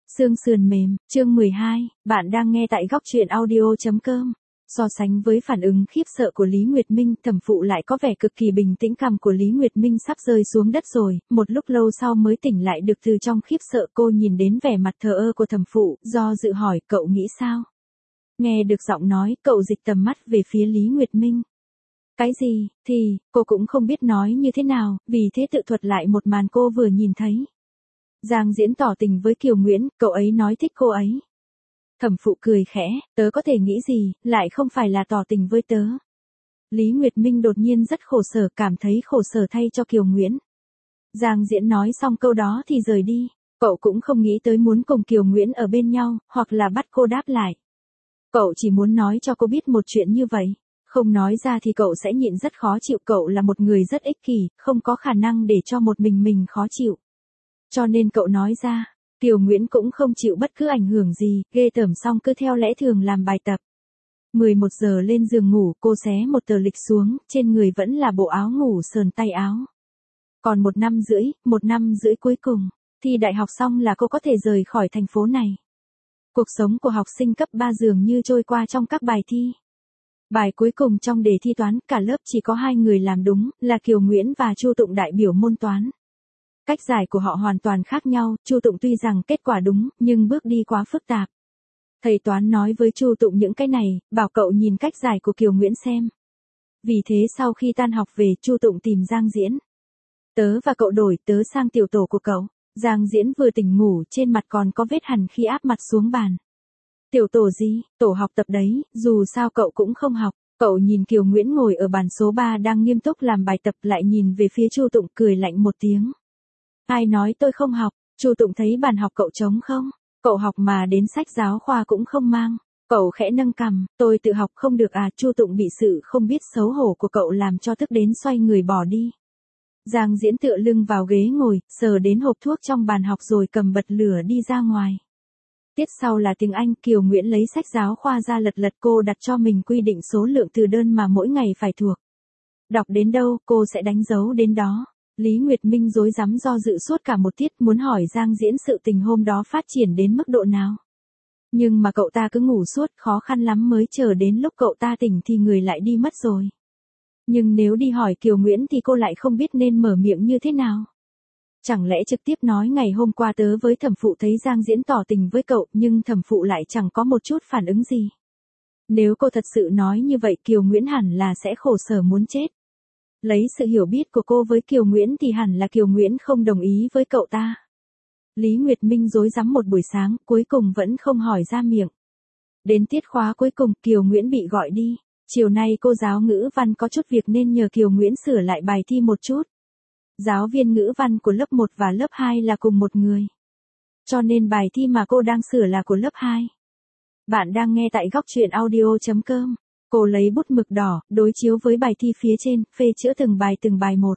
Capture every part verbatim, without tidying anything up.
Xương sườn mềm, chương mười hai, bạn đang nghe tại góc truyện audio.com. So sánh với phản ứng khiếp sợ của Lý Nguyệt Minh, thẩm phụ lại có vẻ cực kỳ bình tĩnh. Cằm của Lý Nguyệt Minh sắp rơi xuống đất rồi, một lúc lâu sau mới tỉnh lại được từ trong khiếp sợ. Cô nhìn đến vẻ mặt thờ ơ của thẩm phụ, do dự hỏi, cậu nghĩ sao? Nghe được giọng nói, cậu dịch tầm mắt về phía Lý Nguyệt Minh. Cái gì, thì, cô cũng không biết nói như thế nào, vì thế tự thuật lại một màn cô vừa nhìn thấy. Giang Diễn tỏ tình với Kiều Nguyễn, cậu ấy nói thích cô ấy. Thẩm phụ cười khẽ, tớ có thể nghĩ gì, lại không phải là tỏ tình với tớ. Lý Nguyệt Minh đột nhiên rất khổ sở, cảm thấy khổ sở thay cho Kiều Nguyễn. Giang Diễn nói xong câu đó thì rời đi, cậu cũng không nghĩ tới muốn cùng Kiều Nguyễn ở bên nhau, hoặc là bắt cô đáp lại. Cậu chỉ muốn nói cho cô biết một chuyện như vậy, không nói ra thì cậu sẽ nhịn rất khó chịu. Cậu là một người rất ích kỷ, không có khả năng để cho một mình mình khó chịu. Cho nên cậu nói ra, Kiều Nguyễn cũng không chịu bất cứ ảnh hưởng gì, ghê tởm xong cứ theo lẽ thường làm bài tập. mười một giờ lên giường ngủ, cô xé một tờ lịch xuống, trên người vẫn là bộ áo ngủ sờn tay áo. Còn một năm rưỡi, một năm rưỡi cuối cùng, thi đại học xong là cô có thể rời khỏi thành phố này. Cuộc sống của học sinh cấp ba dường như trôi qua trong các bài thi. Bài cuối cùng trong đề thi toán, cả lớp chỉ có hai người làm đúng, là Kiều Nguyễn và Chu Tụng, đại biểu môn toán. Cách giải của họ hoàn toàn khác nhau, Chu Tụng tuy rằng kết quả đúng, nhưng bước đi quá phức tạp. Thầy toán nói với Chu Tụng những cái này, bảo cậu nhìn cách giải của Kiều Nguyễn xem. Vì thế sau khi tan học về, Chu Tụng tìm Giang Diễn. Tớ và cậu đổi, tớ sang tiểu tổ của cậu. Giang Diễn vừa tỉnh ngủ, trên mặt còn có vết hằn khi áp mặt xuống bàn. Tiểu tổ gì, tổ học tập đấy, dù sao cậu cũng không học. Cậu nhìn Kiều Nguyễn ngồi ở bàn số ba đang nghiêm túc làm bài tập, lại nhìn về phía Chu Tụng, cười lạnh một tiếng. Ai nói tôi không học? Chu Tụng thấy bàn học cậu trống không? Cậu học mà đến sách giáo khoa cũng không mang. Cậu khẽ nâng cằm, tôi tự học không được à? Chu Tụng bị sự không biết xấu hổ của cậu làm cho tức đến xoay người bỏ đi. Giang Diễn tựa lưng vào ghế ngồi, sờ đến hộp thuốc trong bàn học rồi cầm bật lửa đi ra ngoài. Tiết sau là tiếng Anh, Kiều Nguyễn lấy sách giáo khoa ra lật lật. Cô đặt cho mình quy định số lượng từ đơn mà mỗi ngày phải thuộc. Đọc đến đâu, cô sẽ đánh dấu đến đó. Lý Nguyệt Minh rối rắm do dự suốt cả một tiết, muốn hỏi Giang Diễn sự tình hôm đó phát triển đến mức độ nào. Nhưng mà cậu ta cứ ngủ suốt, khó khăn lắm mới chờ đến lúc cậu ta tỉnh thì người lại đi mất rồi. Nhưng nếu đi hỏi Kiều Nguyễn thì cô lại không biết nên mở miệng như thế nào. Chẳng lẽ trực tiếp nói ngày hôm qua tớ với thẩm phụ thấy Giang Diễn tỏ tình với cậu, nhưng thẩm phụ lại chẳng có một chút phản ứng gì. Nếu cô thật sự nói như vậy, Kiều Nguyễn hẳn là sẽ khổ sở muốn chết. Lấy sự hiểu biết của cô với Kiều Nguyễn thì hẳn là Kiều Nguyễn không đồng ý với cậu ta. Lý Nguyệt Minh rối rắm một buổi sáng, cuối cùng vẫn không hỏi ra miệng. Đến tiết khóa cuối cùng, Kiều Nguyễn bị gọi đi. Chiều nay cô giáo ngữ văn có chút việc nên nhờ Kiều Nguyễn sửa lại bài thi một chút. Giáo viên ngữ văn của lớp một và lớp hai là cùng một người. Cho nên bài thi mà cô đang sửa là của lớp hai. Bạn đang nghe tại góc truyện audio.com. Cô lấy bút mực đỏ, đối chiếu với bài thi phía trên, phê chữa từng bài từng bài một.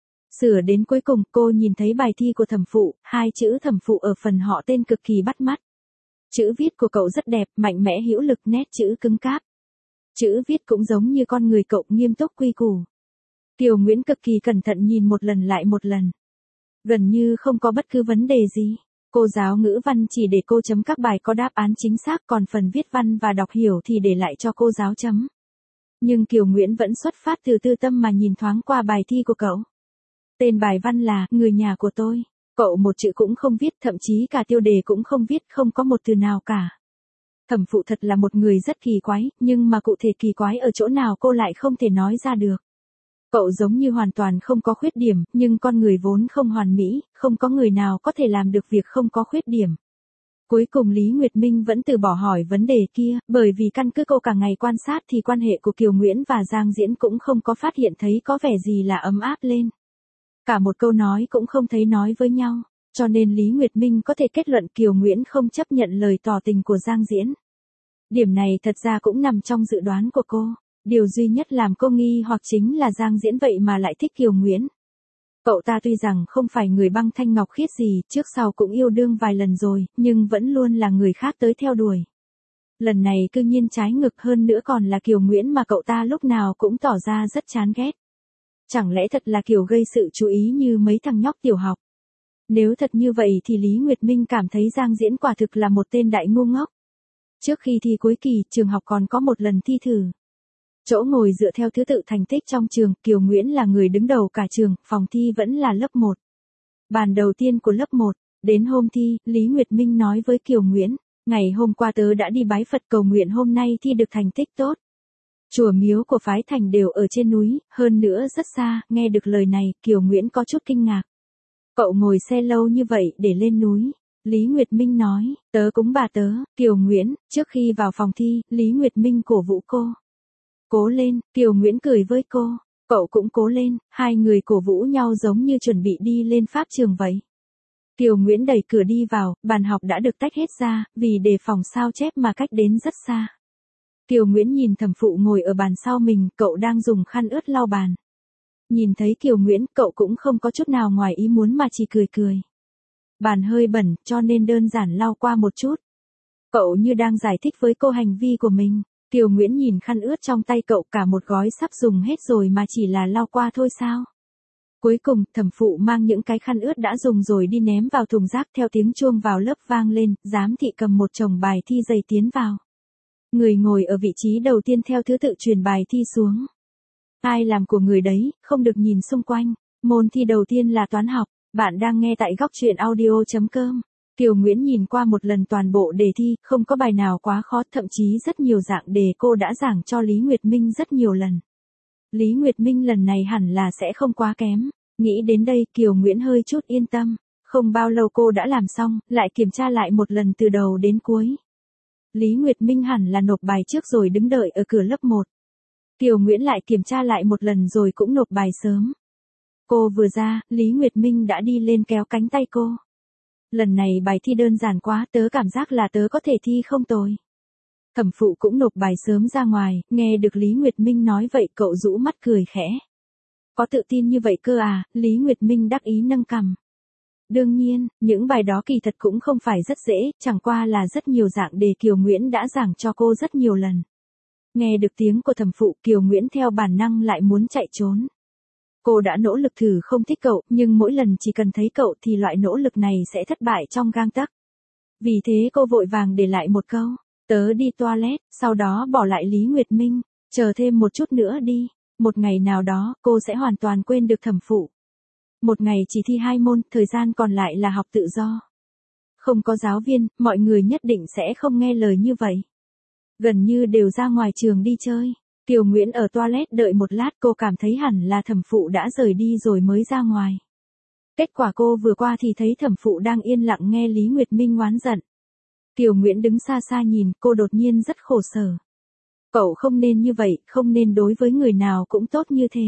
Sửa đến cuối cùng, cô nhìn thấy bài thi của thẩm phụ, hai chữ thẩm phụ ở phần họ tên cực kỳ bắt mắt. Chữ viết của cậu rất đẹp, mạnh mẽ hữu lực, nét chữ cứng cáp. Chữ viết cũng giống như con người cậu, nghiêm túc quy củ. Kiều Nguyễn cực kỳ cẩn thận nhìn một lần lại một lần. Gần như không có bất cứ vấn đề gì. Cô giáo ngữ văn chỉ để cô chấm các bài có đáp án chính xác, còn phần viết văn và đọc hiểu thì để lại cho cô giáo chấm. Nhưng Kiều Nguyễn vẫn xuất phát từ tư tâm mà nhìn thoáng qua bài thi của cậu. Tên bài văn là Người nhà của tôi. Cậu một chữ cũng không viết, thậm chí cả tiêu đề cũng không viết, không có một từ nào cả. Thẩm phụ thật là một người rất kỳ quái, nhưng mà cụ thể kỳ quái ở chỗ nào cô lại không thể nói ra được. Cậu giống như hoàn toàn không có khuyết điểm, nhưng con người vốn không hoàn mỹ, không có người nào có thể làm được việc không có khuyết điểm. Cuối cùng Lý Nguyệt Minh vẫn từ bỏ hỏi vấn đề kia, bởi vì căn cứ cô cả ngày quan sát thì quan hệ của Kiều Nguyễn và Giang Diễn cũng không có phát hiện thấy có vẻ gì là ấm áp lên. Cả một câu nói cũng không thấy nói với nhau, cho nên Lý Nguyệt Minh có thể kết luận Kiều Nguyễn không chấp nhận lời tỏ tình của Giang Diễn. Điểm này thật ra cũng nằm trong dự đoán của cô. Điều duy nhất làm cô nghi hoặc chính là Giang Diễn vậy mà lại thích Kiều Nguyễn. Cậu ta tuy rằng không phải người băng thanh ngọc khiết gì, trước sau cũng yêu đương vài lần rồi, nhưng vẫn luôn là người khác tới theo đuổi. Lần này cư nhiên trái ngược, hơn nữa còn là Kiều Nguyễn mà cậu ta lúc nào cũng tỏ ra rất chán ghét. Chẳng lẽ thật là kiểu gây sự chú ý như mấy thằng nhóc tiểu học? Nếu thật như vậy thì Lý Nguyệt Minh cảm thấy Giang Diễn quả thực là một tên đại ngu ngốc. Trước khi thi cuối kỳ, trường học còn có một lần thi thử. Chỗ ngồi dựa theo thứ tự thành tích trong trường, Kiều Nguyễn là người đứng đầu cả trường, phòng thi vẫn là lớp một. Bàn đầu tiên của lớp một, đến hôm thi, Lý Nguyệt Minh nói với Kiều Nguyễn, ngày hôm qua tớ đã đi bái Phật cầu nguyện hôm nay thi được thành tích tốt. Chùa miếu của phái Thành đều ở trên núi, hơn nữa rất xa, nghe được lời này, Kiều Nguyễn có chút kinh ngạc. Cậu ngồi xe lâu như vậy để lên núi. Lý Nguyệt Minh nói, tớ cúng bà tớ, Kiều Nguyễn, trước khi vào phòng thi, Lý Nguyệt Minh cổ vũ cô. Cố lên, Kiều Nguyễn cười với cô, cậu cũng cố lên, hai người cổ vũ nhau giống như chuẩn bị đi lên pháp trường vậy. Kiều Nguyễn đẩy cửa đi vào, bàn học đã được tách hết ra, vì đề phòng sao chép mà cách đến rất xa. Kiều Nguyễn nhìn thẩm phụ ngồi ở bàn sau mình, cậu đang dùng khăn ướt lau bàn. Nhìn thấy Kiều Nguyễn, cậu cũng không có chút nào ngoài ý muốn mà chỉ cười cười. Bàn hơi bẩn, cho nên đơn giản lau qua một chút. Cậu như đang giải thích với cô hành vi của mình. Kiều Nguyễn nhìn khăn ướt trong tay cậu, cả một gói sắp dùng hết rồi mà chỉ là lau qua thôi sao? Cuối cùng, thẩm phụ mang những cái khăn ướt đã dùng rồi đi ném vào thùng rác, theo tiếng chuông vào lớp vang lên, giám thị cầm một chồng bài thi dày tiến vào. Người ngồi ở vị trí đầu tiên theo thứ tự truyền bài thi xuống. Ai làm của người đấy, không được nhìn xung quanh. Môn thi đầu tiên là toán học. Bạn đang nghe tại góc truyện audio chấm com. Kiều Nguyễn nhìn qua một lần toàn bộ đề thi, không có bài nào quá khó, thậm chí rất nhiều dạng đề cô đã giảng cho Lý Nguyệt Minh rất nhiều lần. Lý Nguyệt Minh lần này hẳn là sẽ không quá kém. Nghĩ đến đây, Kiều Nguyễn hơi chút yên tâm. Không bao lâu cô đã làm xong, lại kiểm tra lại một lần từ đầu đến cuối. Lý Nguyệt Minh hẳn là nộp bài trước rồi đứng đợi ở cửa lớp một. Kiều Nguyễn lại kiểm tra lại một lần rồi cũng nộp bài sớm. Cô vừa ra, Lý Nguyệt Minh đã đi lên kéo cánh tay cô. Lần này bài thi đơn giản quá, tớ cảm giác là tớ có thể thi không tồi. Thẩm phụ cũng nộp bài sớm ra ngoài, nghe được Lý Nguyệt Minh nói vậy cậu rũ mắt cười khẽ. Có tự tin như vậy cơ à, Lý Nguyệt Minh đắc ý nâng cằm. Đương nhiên, những bài đó kỳ thật cũng không phải rất dễ, chẳng qua là rất nhiều dạng đề Kiều Nguyễn đã giảng cho cô rất nhiều lần. Nghe được tiếng của thẩm phụ, Kiều Nguyễn theo bản năng lại muốn chạy trốn. Cô đã nỗ lực thử không thích cậu, nhưng mỗi lần chỉ cần thấy cậu thì loại nỗ lực này sẽ thất bại trong gang tấc. Vì thế cô vội vàng để lại một câu, tớ đi toilet, sau đó bỏ lại Lý Nguyệt Minh, chờ thêm một chút nữa đi, một ngày nào đó cô sẽ hoàn toàn quên được thẩm phụ. Một ngày chỉ thi hai môn, thời gian còn lại là học tự do. Không có giáo viên, mọi người nhất định sẽ không nghe lời như vậy. Gần như đều ra ngoài trường đi chơi. Kiều Nguyễn ở toilet đợi một lát, cô cảm thấy hẳn là thẩm phụ đã rời đi rồi mới ra ngoài. Kết quả cô vừa qua thì thấy thẩm phụ đang yên lặng nghe Lý Nguyệt Minh oán giận. Kiều Nguyễn đứng xa xa nhìn, cô đột nhiên rất khổ sở. Cậu không nên như vậy, không nên đối với người nào cũng tốt như thế.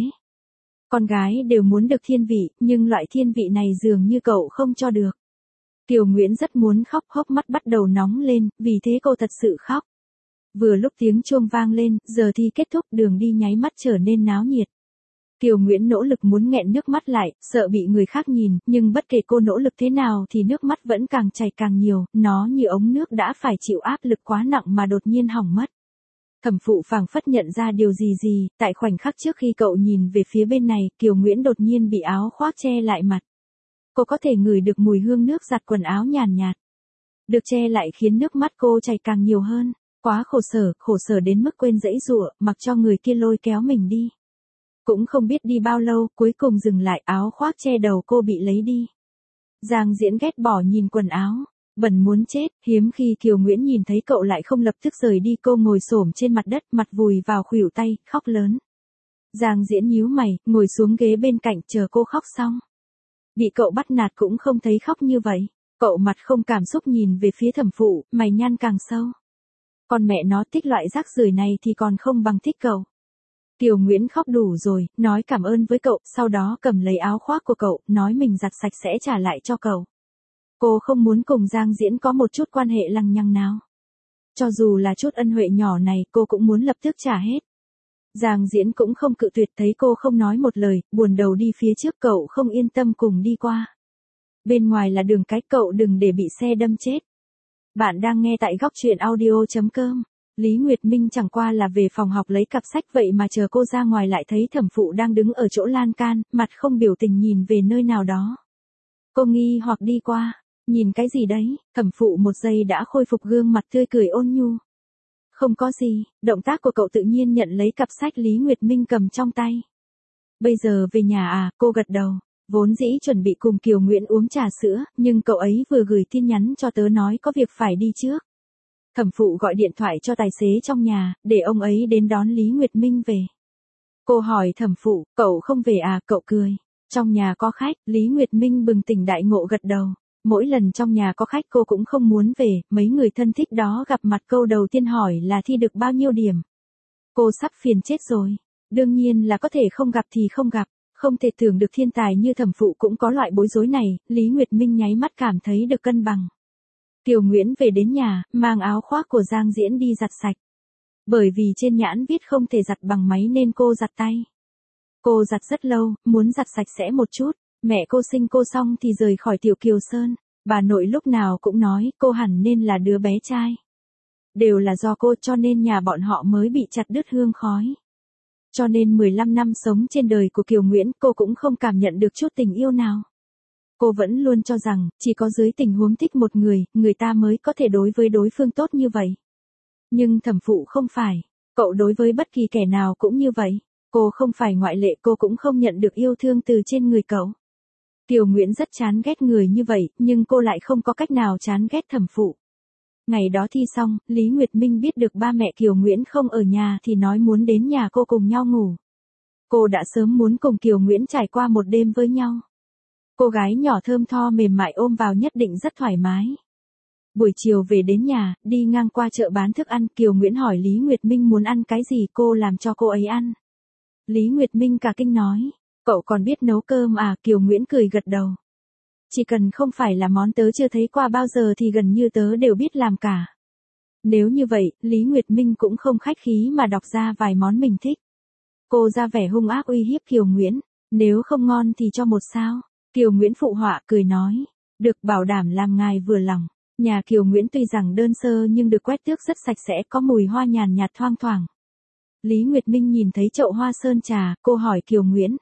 Con gái đều muốn được thiên vị, nhưng loại thiên vị này dường như cậu không cho được. Kiều Nguyễn rất muốn khóc, hốc mắt bắt đầu nóng lên, vì thế cô thật sự khóc. Vừa lúc tiếng chuông vang lên, giờ thi kết thúc, đường đi nháy mắt trở nên náo nhiệt. Kiều Nguyễn nỗ lực muốn nghẹn nước mắt lại, sợ bị người khác nhìn, nhưng bất kể cô nỗ lực thế nào thì nước mắt vẫn càng chảy càng nhiều, nó như ống nước đã phải chịu áp lực quá nặng mà đột nhiên hỏng mất. Thẩm phụ phảng phất nhận ra điều gì gì, tại khoảnh khắc trước khi cậu nhìn về phía bên này, Kiều Nguyễn đột nhiên bị áo khoác che lại mặt. Cô có thể ngửi được mùi hương nước giặt quần áo nhàn nhạt. Được che lại khiến nước mắt cô chảy càng nhiều hơn. Quá khổ sở, khổ sở đến mức quên giãy giụa, mặc cho người kia lôi kéo mình đi. Cũng không biết đi bao lâu, cuối cùng dừng lại, áo khoác che đầu cô bị lấy đi. Giang Diễn ghét bỏ nhìn quần áo, bẩn muốn chết, hiếm khi Kiều Nguyễn nhìn thấy cậu lại không lập tức rời đi, cô ngồi xổm trên mặt đất, mặt vùi vào khuỷu tay, khóc lớn. Giang Diễn nhíu mày, ngồi xuống ghế bên cạnh chờ cô khóc xong. Bị cậu bắt nạt cũng không thấy khóc như vậy. Cậu mặt không cảm xúc nhìn về phía thẩm phụ, mày nhăn càng sâu. Con mẹ nó, thích loại rác rưởi này thì còn không bằng thích cậu. Kiều Nguyễn khóc đủ rồi, nói cảm ơn với cậu, sau đó cầm lấy áo khoác của cậu, nói mình giặt sạch sẽ trả lại cho cậu. Cô không muốn cùng Giang Diễn có một chút quan hệ lằng nhằng nào. Cho dù là chút ân huệ nhỏ này, cô cũng muốn lập tức trả hết. Giang Diễn cũng không cự tuyệt, thấy cô không nói một lời, buồn đầu đi phía trước, cậu không yên tâm cùng đi qua. Bên ngoài là đường cái, cậu đừng để bị xe đâm chết. Bạn đang nghe tại góc truyện audio chấm com. Lý Nguyệt Minh chẳng qua là về phòng học lấy cặp sách, vậy mà chờ cô ra ngoài lại thấy thẩm phụ đang đứng ở chỗ lan can, mặt không biểu tình nhìn về nơi nào đó. Cô nghi hoặc đi qua, nhìn cái gì đấy, thẩm phụ một giây đã khôi phục gương mặt tươi cười ôn nhu. Không có gì, động tác của cậu tự nhiên nhận lấy cặp sách Lý Nguyệt Minh cầm trong tay. Bây giờ về nhà à, cô gật đầu, vốn dĩ chuẩn bị cùng Kiều Nguyễn uống trà sữa, nhưng cậu ấy vừa gửi tin nhắn cho tớ nói có việc phải đi trước. Thẩm phụ gọi điện thoại cho tài xế trong nhà, để ông ấy đến đón Lý Nguyệt Minh về. Cô hỏi thẩm phụ, cậu không về à, cậu cười. Trong nhà có khách, Lý Nguyệt Minh bừng tỉnh đại ngộ gật đầu. Mỗi lần trong nhà có khách cô cũng không muốn về, mấy người thân thích đó gặp mặt câu đầu tiên hỏi là thi được bao nhiêu điểm. Cô sắp phiền chết rồi. Đương nhiên là có thể không gặp thì không gặp, không thể tưởng được thiên tài như thẩm phụ cũng có loại bối rối này, Lý Nguyệt Minh nháy mắt cảm thấy được cân bằng. Kiều Nguyễn về đến nhà, mang áo khoác của Giang Diễn đi giặt sạch. Bởi vì trên nhãn viết không thể giặt bằng máy nên cô giặt tay. Cô giặt rất lâu, muốn giặt sạch sẽ một chút, mẹ cô sinh cô xong thì rời khỏi Tiểu Kiều Sơn, bà nội lúc nào cũng nói cô hẳn nên là đứa bé trai. Đều là do cô cho nên nhà bọn họ mới bị chặt đứt hương khói. Cho nên mười lăm năm sống trên đời của Kiều Nguyễn cô cũng không cảm nhận được chút tình yêu nào. Cô vẫn luôn cho rằng, chỉ có dưới tình huống thích một người, người ta mới có thể đối với đối phương tốt như vậy. Nhưng thẩm phụ không phải, cậu đối với bất kỳ kẻ nào cũng như vậy. Cô không phải ngoại lệ, cô cũng không nhận được yêu thương từ trên người cậu. Kiều Nguyễn rất chán ghét người như vậy, nhưng cô lại không có cách nào chán ghét thẩm phụ. Ngày đó thi xong, Lý Nguyệt Minh biết được ba mẹ Kiều Nguyễn không ở nhà thì nói muốn đến nhà cô cùng nhau ngủ. Cô đã sớm muốn cùng Kiều Nguyễn trải qua một đêm với nhau. Cô gái nhỏ thơm tho mềm mại ôm vào nhất định rất thoải mái. Buổi chiều về đến nhà, đi ngang qua chợ bán thức ăn, Kiều Nguyễn hỏi Lý Nguyệt Minh muốn ăn cái gì, cô làm cho cô ấy ăn. Lý Nguyệt Minh cả kinh nói, cậu còn biết nấu cơm à, Kiều Nguyễn cười gật đầu. Chỉ cần không phải là món tớ chưa thấy qua bao giờ thì gần như tớ đều biết làm cả. Nếu như vậy, Lý Nguyệt Minh cũng không khách khí mà đọc ra vài món mình thích. Cô ra vẻ hung ác uy hiếp Kiều Nguyễn, nếu không ngon thì cho một sao. Kiều Nguyễn phụ họa cười nói, được, bảo đảm làm ngài vừa lòng. Nhà Kiều Nguyễn tuy rằng đơn sơ nhưng được quét tước rất sạch sẽ, có mùi hoa nhàn nhạt thoang thoảng. Lý Nguyệt Minh nhìn thấy chậu hoa sơn trà, cô hỏi Kiều Nguyễn.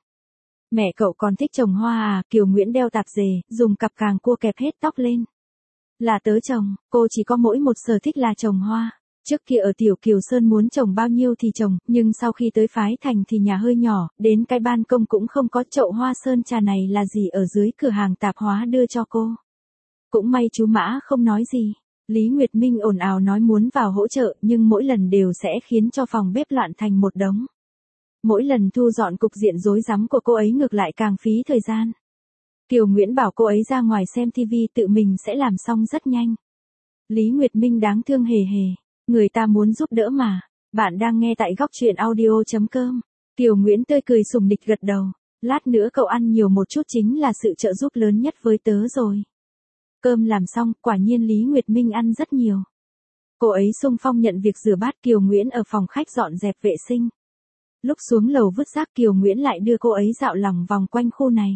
Mẹ cậu còn thích trồng hoa à, Kiều Nguyễn đeo tạp dề, dùng cặp càng cua kẹp hết tóc lên. Là tớ trồng, cô chỉ có mỗi một sở thích là trồng hoa. Trước kia ở Tiểu Kiều Sơn muốn trồng bao nhiêu thì trồng, nhưng sau khi tới Phái Thành thì nhà hơi nhỏ, đến cái ban công cũng không có, chậu hoa sơn trà này là gì ở dưới cửa hàng tạp hóa đưa cho cô. Cũng may chú Mã không nói gì. Lý Nguyệt Minh ồn ào nói muốn vào hỗ trợ nhưng mỗi lần đều sẽ khiến cho phòng bếp loạn thành một đống. Mỗi lần thu dọn cục diện rối rắm của cô ấy ngược lại càng phí thời gian. Kiều Nguyễn bảo cô ấy ra ngoài xem tivi, tự mình sẽ làm xong rất nhanh. Lý Nguyệt Minh đáng thương hề hề, người ta muốn giúp đỡ mà. Bạn đang nghe tại góc truyện audio chấm com. Kiều Nguyễn tươi cười sùng nịch gật đầu. Lát nữa cậu ăn nhiều một chút chính là sự trợ giúp lớn nhất với tớ rồi. Cơm làm xong, quả nhiên Lý Nguyệt Minh ăn rất nhiều. Cô ấy xung phong nhận việc rửa bát, Kiều Nguyễn ở phòng khách dọn dẹp vệ sinh. Lúc xuống lầu vứt rác, Kiều Nguyễn lại đưa cô ấy dạo lòng vòng quanh khu này.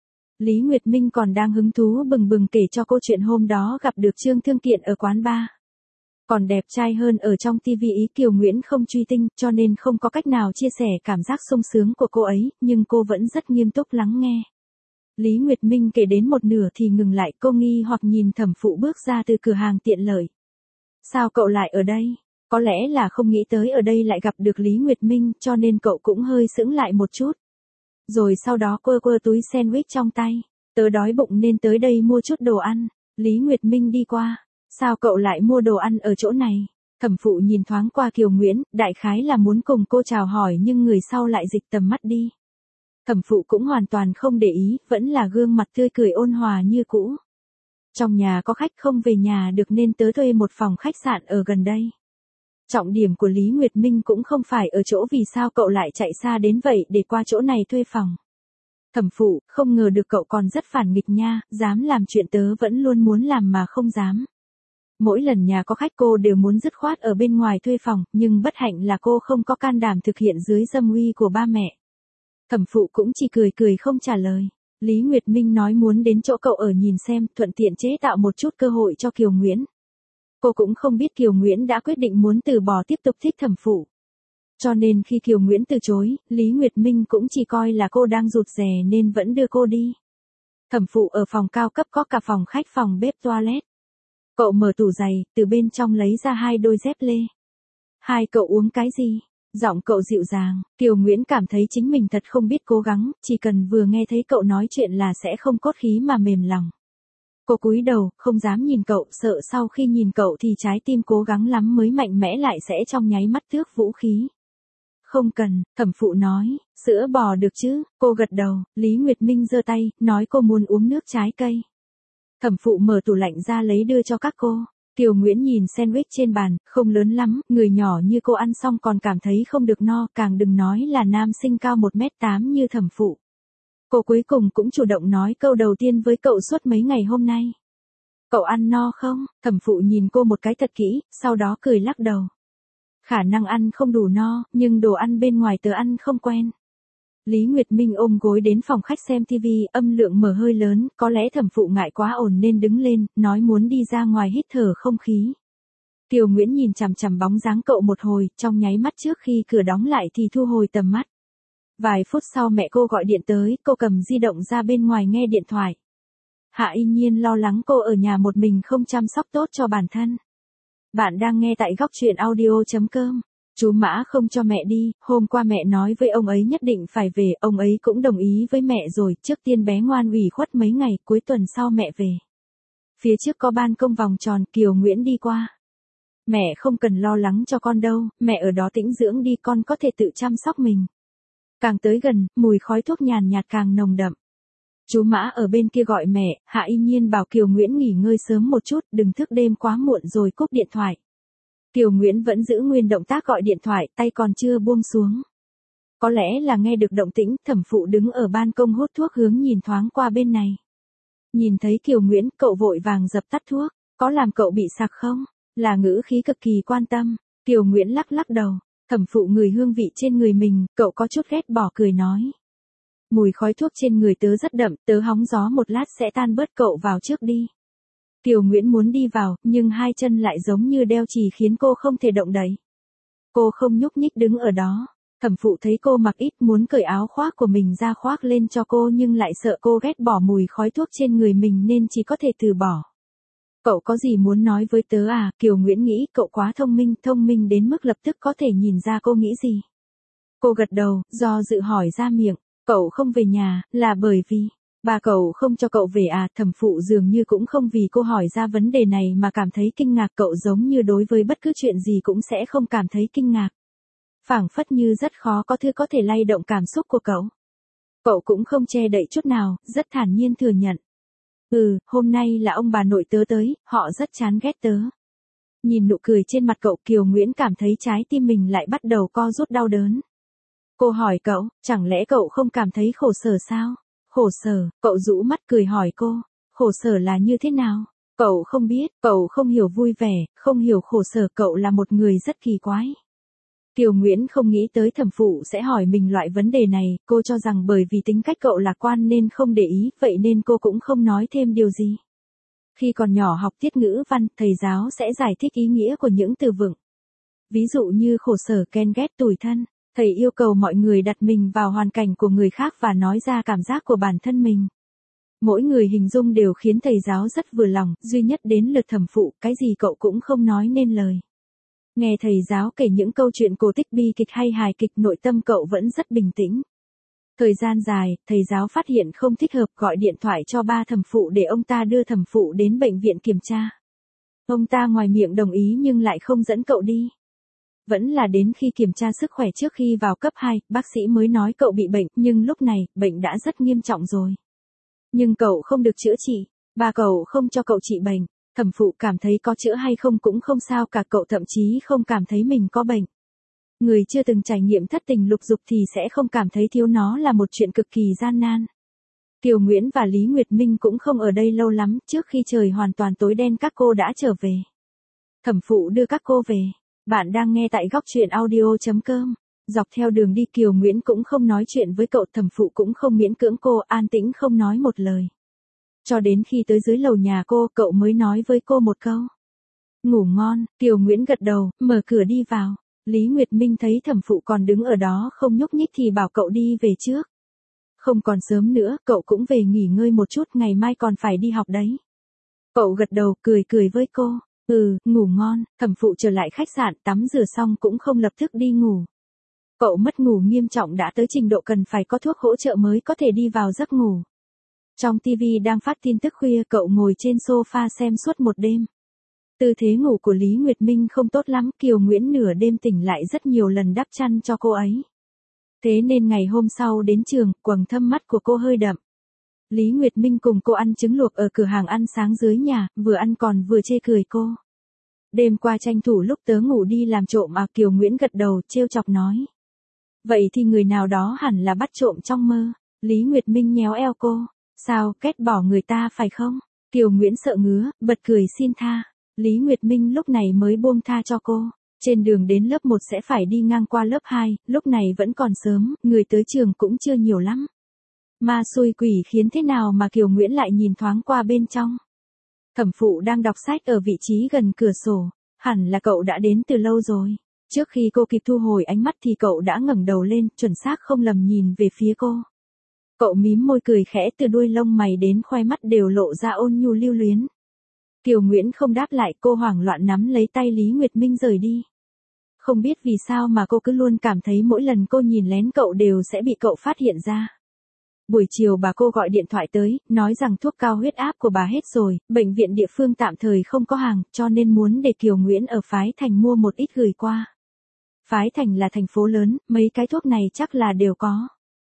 Lý Nguyệt Minh còn đang hứng thú bừng bừng kể cho cô chuyện hôm đó gặp được Trương Thương Kiện ở quán bar. Còn đẹp trai hơn ở trong tivi, ý Kiều Nguyễn không truy tinh, cho nên không có cách nào chia sẻ cảm giác sung sướng của cô ấy, nhưng cô vẫn rất nghiêm túc lắng nghe. Lý Nguyệt Minh kể đến một nửa thì ngừng lại, cô nghi hoặc nhìn thẩm phụ bước ra từ cửa hàng tiện lợi. Sao cậu lại ở đây? Có lẽ là không nghĩ tới ở đây lại gặp được Lý Nguyệt Minh, cho nên cậu cũng hơi sững lại một chút. Rồi sau đó quơ quơ túi sandwich trong tay. Tớ đói bụng nên tới đây mua chút đồ ăn. Lý Nguyệt Minh đi qua. Sao cậu lại mua đồ ăn ở chỗ này? Thẩm phụ nhìn thoáng qua Kiều Nguyễn, đại khái là muốn cùng cô chào hỏi nhưng người sau lại dịch tầm mắt đi. Thẩm phụ cũng hoàn toàn không để ý, vẫn là gương mặt tươi cười ôn hòa như cũ. Trong nhà có khách không về nhà được nên tớ thuê một phòng khách sạn ở gần đây. Trọng điểm của Lý Nguyệt Minh cũng không phải ở chỗ vì sao cậu lại chạy xa đến vậy để qua chỗ này thuê phòng. Thẩm phụ, không ngờ được cậu còn rất phản nghịch nha, dám làm chuyện tớ vẫn luôn muốn làm mà không dám. Mỗi lần nhà có khách cô đều muốn dứt khoát ở bên ngoài thuê phòng, nhưng bất hạnh là cô không có can đảm thực hiện dưới dâm uy của ba mẹ. Thẩm phụ cũng chỉ cười cười không trả lời. Lý Nguyệt Minh nói muốn đến chỗ cậu ở nhìn xem, thuận tiện chế tạo một chút cơ hội cho Kiều Nguyễn. Cô cũng không biết Kiều Nguyễn đã quyết định muốn từ bỏ tiếp tục thích thẩm phụ. Cho nên khi Kiều Nguyễn từ chối, Lý Nguyệt Minh cũng chỉ coi là cô đang rụt rè nên vẫn đưa cô đi. Thẩm phụ ở phòng cao cấp có cả phòng khách, phòng bếp, toilet. Cậu mở tủ giày, từ bên trong lấy ra hai đôi dép lê. Hai cậu uống cái gì? Giọng cậu dịu dàng, Kiều Nguyễn cảm thấy chính mình thật không biết cố gắng, chỉ cần vừa nghe thấy cậu nói chuyện là sẽ không cốt khí mà mềm lòng. Cô cúi đầu, không dám nhìn cậu, sợ sau khi nhìn cậu thì trái tim cố gắng lắm mới mạnh mẽ lại sẽ trong nháy mắt tước vũ khí. Không cần, thẩm phụ nói, sữa bò được chứ, cô gật đầu, Lý Nguyệt Minh giơ tay, nói cô muốn uống nước trái cây. Thẩm phụ mở tủ lạnh ra lấy đưa cho các cô. Kiều Nguyễn nhìn sandwich trên bàn, không lớn lắm, người nhỏ như cô ăn xong còn cảm thấy không được no, càng đừng nói là nam sinh cao một mét tám như thẩm phụ. Cô cuối cùng cũng chủ động nói câu đầu tiên với cậu suốt mấy ngày hôm nay. Cậu ăn no không? Thẩm phụ nhìn cô một cái thật kỹ, sau đó cười lắc đầu. Khả năng ăn không đủ no, nhưng đồ ăn bên ngoài tớ ăn không quen. Lý Nguyệt Minh ôm gối đến phòng khách xem tivi, âm lượng mở hơi lớn, có lẽ thẩm phụ ngại quá ồn nên đứng lên, nói muốn đi ra ngoài hít thở không khí. Kiều Nguyễn nhìn chằm chằm bóng dáng cậu một hồi, trong nháy mắt trước khi cửa đóng lại thì thu hồi tầm mắt. Vài phút sau mẹ cô gọi điện tới, cô cầm di động ra bên ngoài nghe điện thoại. Hạ Y Nhiên lo lắng cô ở nhà một mình không chăm sóc tốt cho bản thân. Bạn đang nghe tại góc truyện audio chấm com. Chú Mã không cho mẹ đi, hôm qua mẹ nói với ông ấy nhất định phải về, ông ấy cũng đồng ý với mẹ rồi, trước tiên bé ngoan ủy khuất mấy ngày, cuối tuần sau mẹ về. Phía trước có ban công vòng tròn, Kiều Nguyễn đi qua. Mẹ không cần lo lắng cho con đâu, mẹ ở đó tĩnh dưỡng đi, con có thể tự chăm sóc mình. Càng tới gần, mùi khói thuốc nhàn nhạt càng nồng đậm. Chú Mã ở bên kia gọi mẹ, Hạ Y Nhiên bảo Kiều Nguyễn nghỉ ngơi sớm một chút, đừng thức đêm quá muộn rồi cúp điện thoại. Kiều Nguyễn vẫn giữ nguyên động tác gọi điện thoại, tay còn chưa buông xuống. Có lẽ là nghe được động tĩnh, thẩm phụ đứng ở ban công hút thuốc hướng nhìn thoáng qua bên này. Nhìn thấy Kiều Nguyễn, cậu vội vàng dập tắt thuốc, có làm cậu bị sặc không? Là ngữ khí cực kỳ quan tâm. Kiều Nguyễn lắc lắc đầu, thẩm phụ ngửi hương vị trên người mình, cậu có chút ghét bỏ cười nói. Mùi khói thuốc trên người tớ rất đậm, tớ hóng gió một lát sẽ tan bớt, cậu vào trước đi. Kiều Nguyễn muốn đi vào, nhưng hai chân lại giống như đeo chì khiến cô không thể động đậy. Cô không nhúc nhích đứng ở đó. Thẩm phụ thấy cô mặc ít muốn cởi áo khoác của mình ra khoác lên cho cô nhưng lại sợ cô ghét bỏ mùi khói thuốc trên người mình nên chỉ có thể từ bỏ. Cậu có gì muốn nói với tớ à? Kiều Nguyễn nghĩ cậu quá thông minh, thông minh đến mức lập tức có thể nhìn ra cô nghĩ gì. Cô gật đầu, do dự hỏi ra miệng, cậu không về nhà, là bởi vì... Bà cậu không cho cậu về à? Thẩm phụ dường như cũng không vì cô hỏi ra vấn đề này mà cảm thấy kinh ngạc, cậu giống như đối với bất cứ chuyện gì cũng sẽ không cảm thấy kinh ngạc. Phảng phất như rất khó có thứ có thể lay động cảm xúc của cậu. Cậu cũng không che đậy chút nào, rất thản nhiên thừa nhận. Ừ, hôm nay là ông bà nội tớ tới, họ rất chán ghét tớ. Nhìn nụ cười trên mặt cậu, Kiều Nguyễn cảm thấy trái tim mình lại bắt đầu co rút đau đớn. Cô hỏi cậu, chẳng lẽ cậu không cảm thấy khổ sở sao? Khổ sở, cậu rũ mắt cười hỏi cô, khổ sở là như thế nào? Cậu không biết, cậu không hiểu vui vẻ, không hiểu khổ sở, cậu là một người rất kỳ quái. Kiều Nguyễn không nghĩ tới thẩm phụ sẽ hỏi mình loại vấn đề này, cô cho rằng bởi vì tính cách cậu lạc quan nên không để ý, vậy nên cô cũng không nói thêm điều gì. Khi còn nhỏ học tiết ngữ văn, thầy giáo sẽ giải thích ý nghĩa của những từ vựng. Ví dụ như khổ sở, ghen ghét, tủi thân. Thầy yêu cầu mọi người đặt mình vào hoàn cảnh của người khác và nói ra cảm giác của bản thân mình. Mỗi người hình dung đều khiến thầy giáo rất vừa lòng, duy nhất đến lượt thẩm phụ, cái gì cậu cũng không nói nên lời. Nghe thầy giáo kể những câu chuyện cổ tích, bi kịch hay hài kịch, nội tâm cậu vẫn rất bình tĩnh. Thời gian dài, thầy giáo phát hiện không thích hợp, gọi điện thoại cho ba thẩm phụ để ông ta đưa thẩm phụ đến bệnh viện kiểm tra. Ông ta ngoài miệng đồng ý nhưng lại không dẫn cậu đi. Vẫn là đến khi kiểm tra sức khỏe trước khi vào cấp hai, bác sĩ mới nói cậu bị bệnh, nhưng lúc này, bệnh đã rất nghiêm trọng rồi. Nhưng cậu không được chữa trị, ba cậu không cho cậu trị bệnh, thẩm phụ cảm thấy có chữa hay không cũng không sao cả, cậu thậm chí không cảm thấy mình có bệnh. Người chưa từng trải nghiệm thất tình lục dục thì sẽ không cảm thấy thiếu nó là một chuyện cực kỳ gian nan. Kiều Nguyễn và Lý Nguyệt Minh cũng không ở đây lâu lắm, trước khi trời hoàn toàn tối đen các cô đã trở về. Thẩm phụ đưa các cô về. Bạn đang nghe tại góc truyện audio chấm com. Dọc theo đường đi Kiều Nguyễn cũng không nói chuyện với cậu, thẩm phụ cũng không miễn cưỡng cô, an tĩnh không nói một lời. Cho đến khi tới dưới lầu nhà cô, cậu mới nói với cô một câu. Ngủ ngon, Kiều Nguyễn gật đầu, mở cửa đi vào. Lý Nguyệt Minh thấy thẩm phụ còn đứng ở đó không nhúc nhích thì bảo cậu đi về trước. Không còn sớm nữa, cậu cũng về nghỉ ngơi một chút, ngày mai còn phải đi học đấy. Cậu gật đầu, cười cười với cô. Ừ, ngủ ngon. Thẩm Phụ trở lại khách sạn, tắm rửa xong cũng không lập tức đi ngủ. Cậu mất ngủ nghiêm trọng đã tới trình độ cần phải có thuốc hỗ trợ mới có thể đi vào giấc ngủ. Trong ti vi đang phát tin tức khuya, cậu ngồi trên sofa xem suốt một đêm. Tư thế ngủ của Lý Nguyệt Minh không tốt lắm, Kiều Nguyễn nửa đêm tỉnh lại rất nhiều lần đắp chăn cho cô ấy. Thế nên ngày hôm sau đến trường, quầng thâm mắt của cô hơi đậm. Lý Nguyệt Minh cùng cô ăn trứng luộc ở cửa hàng ăn sáng dưới nhà, vừa ăn còn vừa chê cười cô. Đêm qua tranh thủ lúc tớ ngủ đi làm trộm à? Kiều Nguyễn gật đầu, trêu chọc nói. Vậy thì người nào đó hẳn là bắt trộm trong mơ. Lý Nguyệt Minh nhéo eo cô. Sao, ghét bỏ người ta phải không? Kiều Nguyễn sợ ngứa, bật cười xin tha. Lý Nguyệt Minh lúc này mới buông tha cho cô. Trên đường đến lớp một sẽ phải đi ngang qua lớp hai, lúc này vẫn còn sớm, người tới trường cũng chưa nhiều lắm. Ma xui quỷ khiến thế nào mà Kiều Nguyễn lại nhìn thoáng qua bên trong. Thẩm Phụ đang đọc sách ở vị trí gần cửa sổ, hẳn là cậu đã đến từ lâu rồi. Trước khi cô kịp thu hồi ánh mắt thì cậu đã ngẩng đầu lên, chuẩn xác không lầm nhìn về phía cô. Cậu mím môi cười khẽ, từ đuôi lông mày đến khoe mắt đều lộ ra ôn nhu lưu luyến. Kiều Nguyễn không đáp lại, cô hoảng loạn nắm lấy tay Lý Nguyệt Minh rời đi. Không biết vì sao mà cô cứ luôn cảm thấy mỗi lần cô nhìn lén cậu đều sẽ bị cậu phát hiện ra. Buổi chiều bà cô gọi điện thoại tới, nói rằng thuốc cao huyết áp của bà hết rồi, bệnh viện địa phương tạm thời không có hàng, cho nên muốn để Kiều Nguyễn ở Phái Thành mua một ít gửi qua. Phái Thành là thành phố lớn, mấy cái thuốc này chắc là đều có.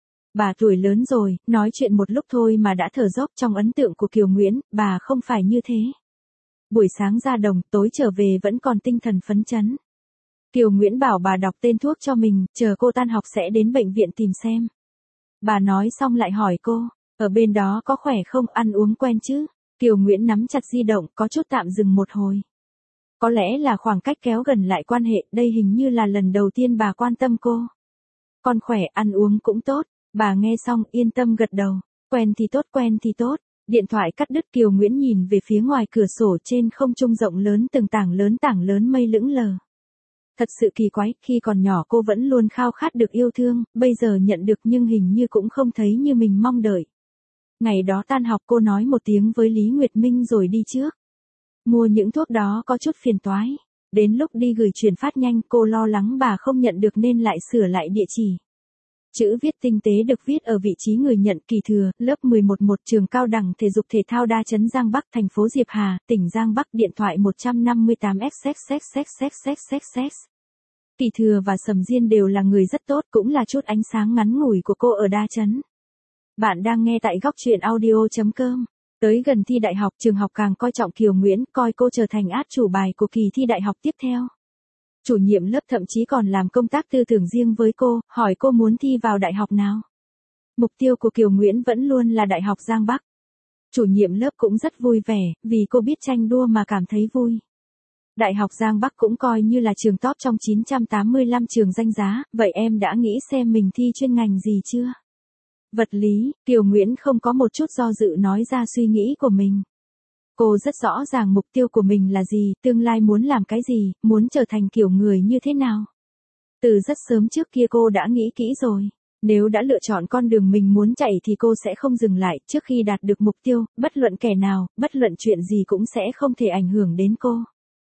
Bà tuổi lớn rồi, nói chuyện một lúc thôi mà đã thở dốc. Trong ấn tượng của Kiều Nguyễn, bà không phải như thế. Buổi sáng ra đồng, tối trở về vẫn còn tinh thần phấn chấn. Kiều Nguyễn bảo bà đọc tên thuốc cho mình, chờ cô tan học sẽ đến bệnh viện tìm xem. Bà nói xong lại hỏi cô, ở bên đó có khỏe không, ăn uống quen chứ? Kiều Nguyễn nắm chặt di động, có chút tạm dừng một hồi. Có lẽ là khoảng cách kéo gần lại quan hệ, đây hình như là lần đầu tiên bà quan tâm cô. Con khỏe, ăn uống cũng tốt. Bà nghe xong yên tâm gật đầu. Quen thì tốt, quen thì tốt. Điện thoại cắt đứt. Kiều Nguyễn nhìn về phía ngoài cửa sổ, trên không trung rộng lớn, từng tảng lớn tảng lớn mây lững lờ. Thật sự kỳ quái, khi còn nhỏ cô vẫn luôn khao khát được yêu thương, bây giờ nhận được nhưng hình như cũng không thấy như mình mong đợi. Ngày đó tan học cô nói một tiếng với Lý Nguyệt Minh rồi đi trước. Mua những thuốc đó có chút phiền toái. Đến lúc đi gửi chuyển phát nhanh, cô lo lắng bà không nhận được nên lại sửa lại địa chỉ. Chữ viết tinh tế được viết ở vị trí người nhận. Kỳ thừa, lớp mười một một, trường cao đẳng thể dục thể thao đa chấn Giang Bắc, thành phố Diệp Hà, tỉnh Giang Bắc, điện thoại một năm tám xxxxxxxx. Kỳ thừa và Sầm Diên đều là người rất tốt, cũng là chút ánh sáng ngắn ngủi của cô ở đa chấn. Bạn đang nghe tại góc truyện audio chấm com. Tới gần thi đại học, trường học càng coi trọng Kiều Nguyễn, coi cô trở thành át chủ bài của kỳ thi đại học tiếp theo. Chủ nhiệm lớp thậm chí còn làm công tác tư tưởng riêng với cô, hỏi cô muốn thi vào đại học nào. Mục tiêu của Kiều Nguyễn vẫn luôn là Đại học Giang Bắc. Chủ nhiệm lớp cũng rất vui vẻ, vì cô biết tranh đua mà cảm thấy vui. Đại học Giang Bắc cũng coi như là trường top trong chín trăm tám mươi lăm trường danh giá, vậy em đã nghĩ xem mình thi chuyên ngành gì chưa? Vật lý. Kiều Nguyễn không có một chút do dự nói ra suy nghĩ của mình. Cô rất rõ ràng mục tiêu của mình là gì, tương lai muốn làm cái gì, muốn trở thành kiểu người như thế nào. Từ rất sớm trước kia cô đã nghĩ kỹ rồi. Nếu đã lựa chọn con đường mình muốn chạy thì cô sẽ không dừng lại. Trước khi đạt được mục tiêu, bất luận kẻ nào, bất luận chuyện gì cũng sẽ không thể ảnh hưởng đến cô.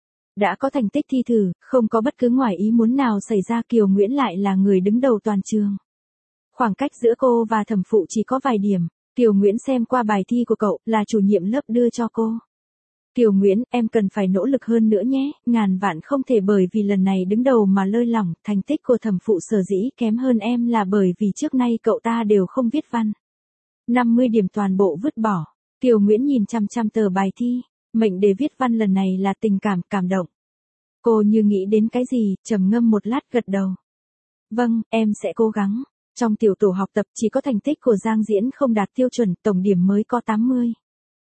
Đã có thành tích thi thử, không có bất cứ ngoài ý muốn nào xảy ra, Kiều Nguyễn lại là người đứng đầu toàn trường. Khoảng cách giữa cô và Thẩm Phụ chỉ có vài điểm. Kiều Nguyễn xem qua bài thi của cậu, là chủ nhiệm lớp đưa cho cô. Kiều Nguyễn, em cần phải nỗ lực hơn nữa nhé, ngàn vạn không thể bởi vì lần này đứng đầu mà lơi lỏng. Thành tích của Thẩm Phụ sở dĩ kém hơn em là bởi vì trước nay cậu ta đều không viết văn. năm mươi điểm toàn bộ vứt bỏ. Kiều Nguyễn nhìn chăm chăm tờ bài thi, mệnh đề viết văn lần này là tình cảm, cảm động. Cô như nghĩ đến cái gì, trầm ngâm một lát gật đầu. Vâng, em sẽ cố gắng. Trong tiểu tổ học tập chỉ có thành tích của Giang Diễn không đạt tiêu chuẩn, tổng điểm mới có tám mươi.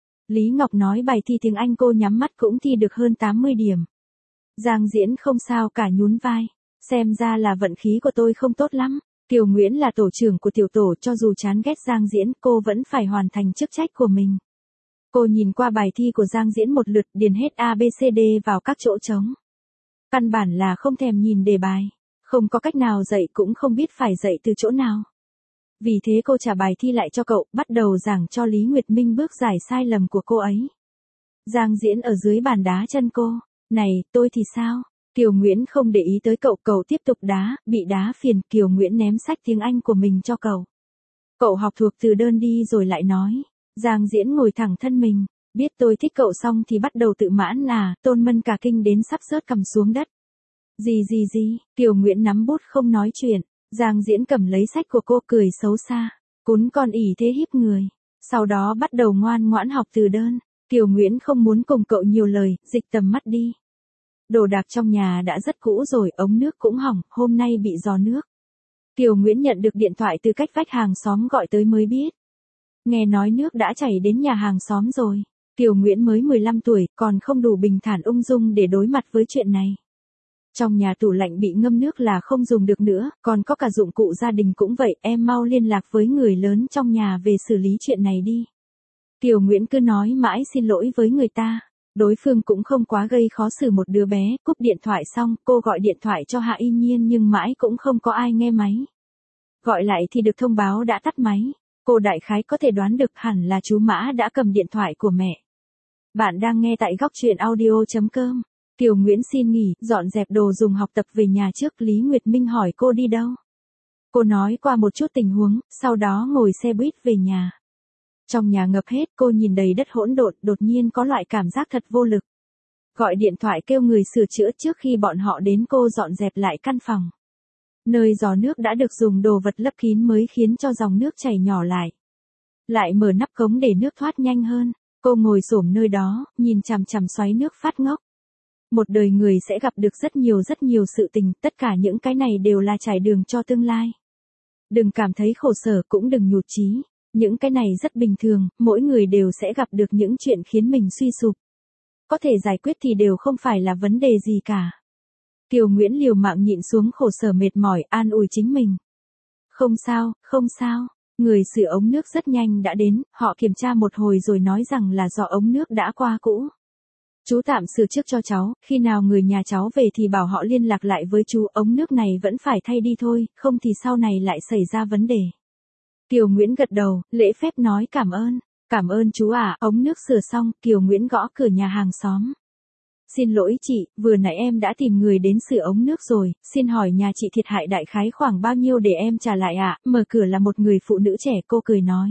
Lý Ngọc nói bài thi tiếng Anh cô nhắm mắt cũng thi được hơn tám mươi điểm. Giang Diễn không sao cả, nhún vai. Xem ra là vận khí của tôi không tốt lắm. Kiều Nguyễn là tổ trưởng của tiểu tổ, cho dù chán ghét Giang Diễn, cô vẫn phải hoàn thành chức trách của mình. Cô nhìn qua bài thi của Giang Diễn một lượt, điền hết A B C D vào các chỗ trống. Căn bản là không thèm nhìn đề bài. Không có cách nào dạy cũng không biết phải dạy từ chỗ nào. Vì thế cô trả bài thi lại cho cậu, bắt đầu giảng cho Lý Nguyệt Minh bước giải sai lầm của cô ấy. Giang Diễn ở dưới bàn đá chân cô. Này, tôi thì sao? Kiều Nguyễn không để ý tới cậu, cậu tiếp tục đá, bị đá phiền, Kiều Nguyễn ném sách tiếng Anh của mình cho cậu. Cậu học thuộc từ đơn đi rồi lại nói. Giang Diễn ngồi thẳng thân mình, biết tôi thích cậu xong thì bắt đầu tự mãn à, Tôn Mân cả kinh đến sắp rớt cầm xuống đất. Gì gì gì, Kiều Nguyễn nắm bút không nói chuyện, Giang Diễn cầm lấy sách của cô cười xấu xa, cún con ỉ thế hiếp người. Sau đó bắt đầu ngoan ngoãn học từ đơn, Kiều Nguyễn không muốn cùng cậu nhiều lời, dịch tầm mắt đi. Đồ đạc trong nhà đã rất cũ rồi, ống nước cũng hỏng, hôm nay bị rò nước. Kiều Nguyễn nhận được điện thoại từ cách vách hàng xóm gọi tới mới biết. Nghe nói nước đã chảy đến nhà hàng xóm rồi. Kiều Nguyễn mới mười lăm tuổi, còn không đủ bình thản ung dung để đối mặt với chuyện này. Trong nhà tủ lạnh bị ngâm nước là không dùng được nữa, còn có cả dụng cụ gia đình cũng vậy, em mau liên lạc với người lớn trong nhà về xử lý chuyện này đi. Kiều Nguyễn cứ nói mãi xin lỗi với người ta. Đối phương cũng không quá gây khó xử một đứa bé, cúp điện thoại xong, cô gọi điện thoại cho Hạ Y Nhiên nhưng mãi cũng không có ai nghe máy. Gọi lại thì được thông báo đã tắt máy. Cô đại khái có thể đoán được hẳn là chú Mã đã cầm điện thoại của mẹ. Bạn đang nghe tại góc truyện audio chấm com. Kiều Nguyễn xin nghỉ, dọn dẹp đồ dùng học tập về nhà trước. Lý Nguyệt Minh hỏi cô đi đâu. Cô nói qua một chút tình huống, sau đó ngồi xe buýt về nhà. Trong nhà ngập hết, cô nhìn đầy đất hỗn độn, đột nhiên có loại cảm giác thật vô lực. Gọi điện thoại kêu người sửa chữa trước khi bọn họ đến, cô dọn dẹp lại căn phòng. Nơi giò nước đã được dùng đồ vật lấp kín mới khiến cho dòng nước chảy nhỏ lại. Lại mở nắp cống để nước thoát nhanh hơn. Cô ngồi xổm nơi đó, nhìn chằm chằm xoáy nước phát ngốc. Một đời người sẽ gặp được rất nhiều rất nhiều sự tình, tất cả những cái này đều là trải đường cho tương lai. Đừng cảm thấy khổ sở, cũng đừng nhụt chí. Những cái này rất bình thường, mỗi người đều sẽ gặp được những chuyện khiến mình suy sụp. Có thể giải quyết thì đều không phải là vấn đề gì cả. Kiều Nguyễn liều mạng nhịn xuống khổ sở mệt mỏi, an ủi chính mình. Không sao, không sao. Người sửa ống nước rất nhanh đã đến, họ kiểm tra một hồi rồi nói rằng là do ống nước đã qua cũ. Chú tạm sửa trước cho cháu, khi nào người nhà cháu về thì bảo họ liên lạc lại với chú, ống nước này vẫn phải thay đi thôi, không thì sau này lại xảy ra vấn đề. Kiều Nguyễn gật đầu, lễ phép nói cảm ơn. Cảm ơn chú à, ống nước sửa xong, Kiều Nguyễn gõ cửa nhà hàng xóm. Xin lỗi chị, vừa nãy em đã tìm người đến sửa ống nước rồi, xin hỏi nhà chị thiệt hại đại khái khoảng bao nhiêu để em trả lại ạ? À? Mở cửa là một người phụ nữ trẻ, cô cười nói.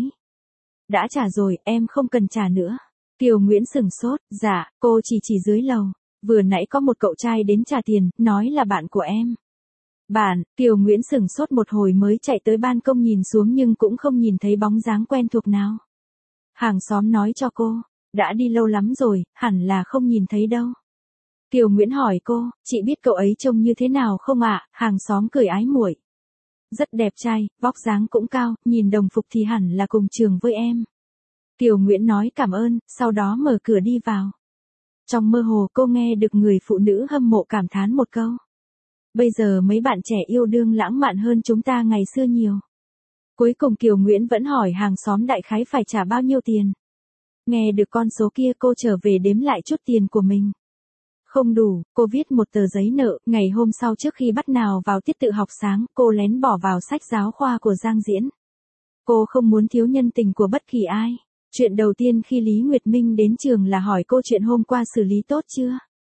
Đã trả rồi, em không cần trả nữa. Kiều Nguyễn sửng sốt, dạ, cô chỉ chỉ dưới lầu. Vừa nãy có một cậu trai đến trả tiền, nói là bạn của em. Bạn, Kiều Nguyễn sửng sốt một hồi mới chạy tới ban công nhìn xuống nhưng cũng không nhìn thấy bóng dáng quen thuộc nào. Hàng xóm nói cho cô, đã đi lâu lắm rồi, hẳn là không nhìn thấy đâu. Kiều Nguyễn hỏi cô, chị biết cậu ấy trông như thế nào không ạ? Hàng xóm cười ái muội. Rất đẹp trai, vóc dáng cũng cao, nhìn đồng phục thì hẳn là cùng trường với em. Kiều Nguyễn nói cảm ơn, sau đó mở cửa đi vào. Trong mơ hồ cô nghe được người phụ nữ hâm mộ cảm thán một câu. Bây giờ mấy bạn trẻ yêu đương lãng mạn hơn chúng ta ngày xưa nhiều. Cuối cùng Kiều Nguyễn vẫn hỏi hàng xóm đại khái phải trả bao nhiêu tiền. Nghe được con số kia cô trở về đếm lại chút tiền của mình. Không đủ, cô viết một tờ giấy nợ, ngày hôm sau trước khi bắt nào vào tiết tự học sáng, cô lén bỏ vào sách giáo khoa của Giang Diễn. Cô không muốn thiếu nhân tình của bất kỳ ai. Chuyện đầu tiên khi Lý Nguyệt Minh đến trường là hỏi cô chuyện hôm qua xử lý tốt chưa?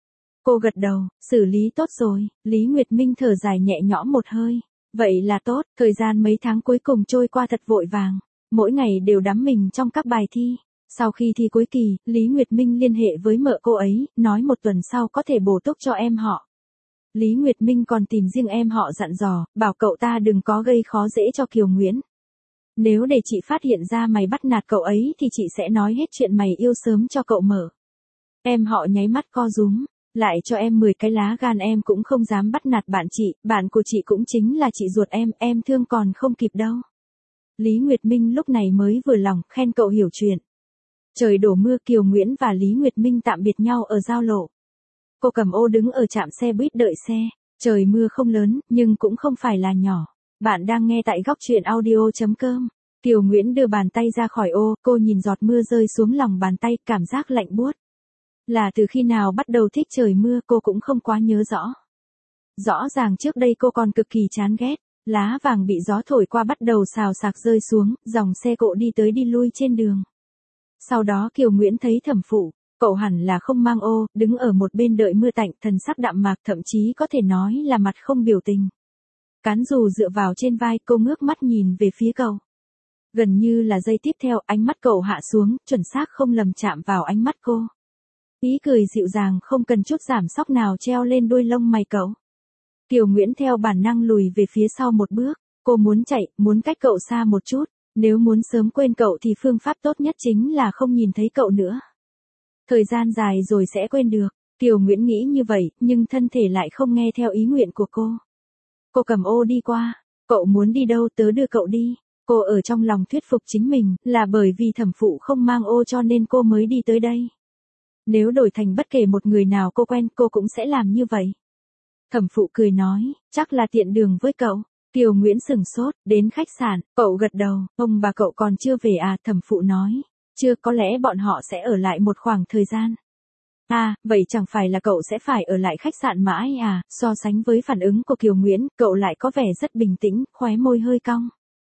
Cô gật đầu, xử lý tốt rồi. Lý Nguyệt Minh thở dài nhẹ nhõm một hơi. Vậy là tốt, thời gian mấy tháng cuối cùng trôi qua thật vội vàng. Mỗi ngày đều đắm mình trong các bài thi. Sau khi thi cuối kỳ, Lý Nguyệt Minh liên hệ với mợ cô ấy, nói một tuần sau có thể bổ túc cho em họ. Lý Nguyệt Minh còn tìm riêng em họ dặn dò, bảo cậu ta đừng có gây khó dễ cho Kiều Nguyễn. Nếu để chị phát hiện ra mày bắt nạt cậu ấy thì chị sẽ nói hết chuyện mày yêu sớm cho cậu mở. Em họ nháy mắt co rúm, lại cho em mười cái lá gan em cũng không dám bắt nạt bạn chị, bạn của chị cũng chính là chị ruột em, em thương còn không kịp đâu. Lý Nguyệt Minh lúc này mới vừa lòng, khen cậu hiểu chuyện. Trời đổ mưa, Kiều Nguyễn và Lý Nguyệt Minh tạm biệt nhau ở giao lộ. Cô cầm ô đứng ở trạm xe buýt đợi xe, trời mưa không lớn, nhưng cũng không phải là nhỏ. Bạn đang nghe tại góc truyện audio chấm com. Kiều Nguyễn đưa bàn tay ra khỏi ô, cô nhìn giọt mưa rơi xuống lòng bàn tay, cảm giác lạnh buốt. Là từ khi nào bắt đầu thích trời mưa cô cũng không quá nhớ rõ. Rõ ràng trước đây cô còn cực kỳ chán ghét, Lá vàng bị gió thổi qua bắt đầu xào xạc rơi xuống, dòng xe cộ đi tới đi lui trên đường. Sau đó Kiều Nguyễn thấy thẩm phụ, cậu hẳn là không mang ô, đứng ở một bên đợi mưa tạnh, thần sắc đạm mạc, thậm chí có thể nói là mặt không biểu tình. Cán dù dựa vào trên vai, cô ngước mắt nhìn về phía cậu. Gần như là giây tiếp theo, ánh mắt cậu hạ xuống, chuẩn xác không lầm chạm vào ánh mắt cô. Ý cười dịu dàng không cần chút giảm sóc nào treo lên đuôi lông mày cậu. Kiều Nguyễn theo bản năng lùi về phía sau một bước, cô muốn chạy, muốn cách cậu xa một chút, nếu muốn sớm quên cậu thì phương pháp tốt nhất chính là không nhìn thấy cậu nữa. Thời gian dài rồi sẽ quên được, Kiều Nguyễn nghĩ như vậy, nhưng thân thể lại không nghe theo ý nguyện của cô. Cô cầm ô đi qua, cậu muốn đi đâu tớ đưa cậu đi. Cô ở trong lòng thuyết phục chính mình, là bởi vì thẩm phụ không mang ô cho nên cô mới đi tới đây. Nếu đổi thành bất kể một người nào cô quen, cô cũng sẽ làm như vậy. Thẩm phụ cười nói, chắc là tiện đường với cậu. Kiều Nguyễn sừng sốt, đến khách sạn, cậu gật đầu, ông bà cậu còn chưa về à, thẩm phụ nói. Chưa, có lẽ bọn họ sẽ ở lại một khoảng thời gian. À, vậy chẳng phải là cậu sẽ phải ở lại khách sạn mãi à, so sánh với phản ứng của Kiều Nguyễn, cậu lại có vẻ rất bình tĩnh, khóe môi hơi cong.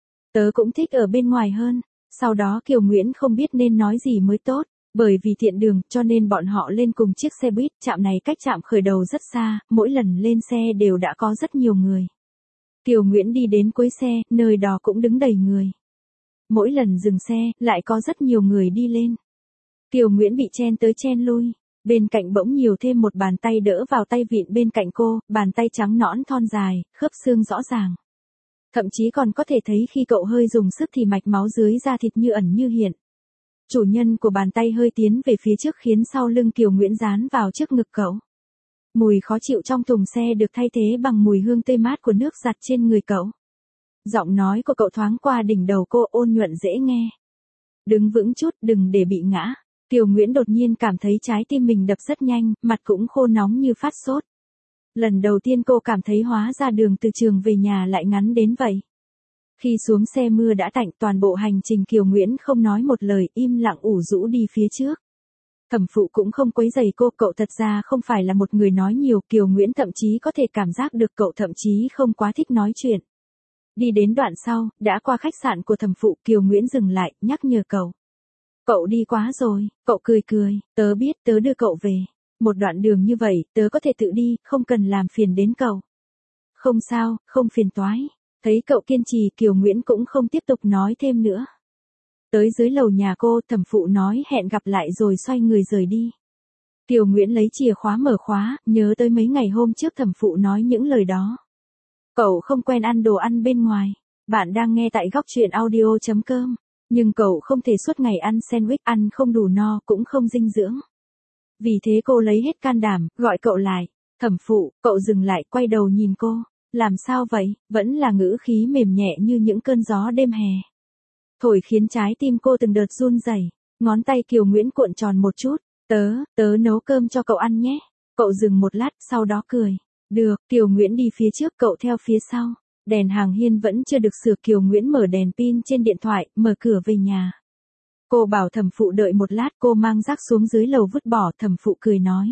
Tớ cũng thích ở bên ngoài hơn. Sau đó Kiều Nguyễn không biết nên nói gì mới tốt, bởi vì tiện đường cho nên bọn họ lên cùng chiếc xe buýt, trạm này cách trạm khởi đầu rất xa, mỗi lần lên xe đều đã có rất nhiều người. Kiều Nguyễn đi đến cuối xe, nơi đó cũng đứng đầy người. Mỗi lần dừng xe, lại có rất nhiều người đi lên. Kiều Nguyễn bị chen tới chen lui, bên cạnh bỗng nhiều thêm một bàn tay đỡ vào tay vịn bên cạnh cô, bàn tay trắng nõn thon dài, khớp xương rõ ràng. Thậm chí còn có thể thấy khi cậu hơi dùng sức thì mạch máu dưới da thịt như ẩn như hiện. Chủ nhân của bàn tay hơi tiến về phía trước khiến sau lưng Kiều Nguyễn dán vào trước ngực cậu. Mùi khó chịu trong thùng xe được thay thế bằng mùi hương tươi mát của nước giặt trên người cậu. Giọng nói của cậu thoáng qua đỉnh đầu cô, ôn nhuận dễ nghe. Đứng vững chút, đừng để bị ngã. Kiều Nguyễn đột nhiên cảm thấy trái tim mình đập rất nhanh, mặt cũng khô nóng như phát sốt. Lần đầu tiên cô cảm thấy hóa ra đường từ trường về nhà lại ngắn đến vậy. Khi xuống xe mưa đã tạnh, toàn bộ hành trình Kiều Nguyễn không nói một lời, im lặng ủ rũ đi phía trước. Thẩm phụ cũng không quấy rầy cô, cậu thật ra không phải là một người nói nhiều, Kiều Nguyễn thậm chí có thể cảm giác được cậu thậm chí không quá thích nói chuyện. Đi đến đoạn sau, đã qua khách sạn của thẩm phụ, Kiều Nguyễn dừng lại, nhắc nhở cậu. Cậu đi quá rồi, cậu cười cười, tớ biết, tớ đưa cậu về. Một đoạn đường như vậy, tớ có thể tự đi, không cần làm phiền đến cậu. Không sao, không phiền toái. Thấy cậu kiên trì, Kiều Nguyễn cũng không tiếp tục nói thêm nữa. Tới dưới lầu nhà cô, thẩm phụ nói hẹn gặp lại rồi xoay người rời đi. Kiều Nguyễn lấy chìa khóa mở khóa, nhớ tới mấy ngày hôm trước thẩm phụ nói những lời đó. Cậu không quen ăn đồ ăn bên ngoài. Bạn đang nghe tại góc truyện audio chấm com. Nhưng cậu không thể suốt ngày ăn sandwich, ăn không đủ no, cũng không dinh dưỡng. Vì thế cô lấy hết can đảm, gọi cậu lại. Thẩm phụ, cậu dừng lại, quay đầu nhìn cô. Làm sao vậy, vẫn là ngữ khí mềm nhẹ như những cơn gió đêm hè. Thổi khiến trái tim cô từng đợt run rẩy. Ngón tay Kiều Nguyễn cuộn tròn một chút. Tớ, tớ nấu cơm cho cậu ăn nhé. Cậu dừng một lát, sau đó cười. Được, Kiều Nguyễn đi phía trước, cậu theo phía sau. Đèn hàng hiên vẫn chưa được sửa, Kiều Nguyễn mở đèn pin trên điện thoại, mở cửa về nhà. Cô bảo thẩm phụ đợi một lát, cô mang rác xuống dưới lầu vứt bỏ, thẩm phụ cười nói.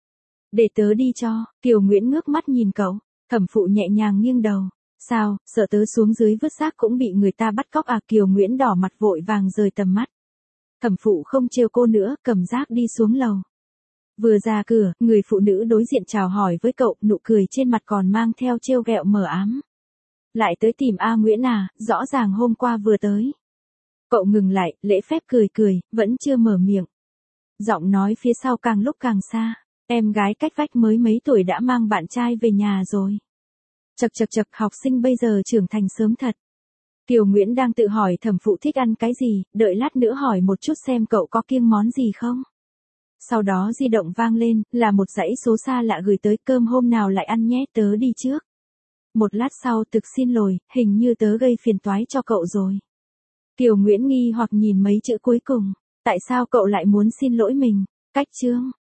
Để tớ đi cho, Kiều Nguyễn ngước mắt nhìn cậu, thẩm phụ nhẹ nhàng nghiêng đầu. Sao, sợ tớ xuống dưới vứt rác cũng bị người ta bắt cóc à, Kiều Nguyễn đỏ mặt vội vàng rời tầm mắt. Thẩm phụ không trêu cô nữa, cầm rác đi xuống lầu. Vừa ra cửa, người phụ nữ đối diện chào hỏi với cậu, nụ cười trên mặt còn mang theo trêu ghẹo mờ ám. Lại tới tìm A Nguyễn à, rõ ràng hôm qua vừa tới. Cậu ngừng lại, lễ phép cười cười, vẫn chưa mở miệng. Giọng nói phía sau càng lúc càng xa, em gái cách vách mới mấy tuổi đã mang bạn trai về nhà rồi. Chật chật chật, học sinh bây giờ trưởng thành sớm thật. Kiều Nguyễn đang tự hỏi thẩm phụ thích ăn cái gì, đợi lát nữa hỏi một chút xem cậu có kiêng món gì không. Sau đó di động vang lên, là một dãy số xa lạ gửi tới, cơm hôm nào lại ăn nhé, tớ đi trước. Một lát sau, thực xin lỗi, hình như tớ gây phiền toái cho cậu rồi. Kiều Nguyễn nghi hoặc nhìn mấy chữ cuối cùng, tại sao cậu lại muốn xin lỗi mình, cách chương.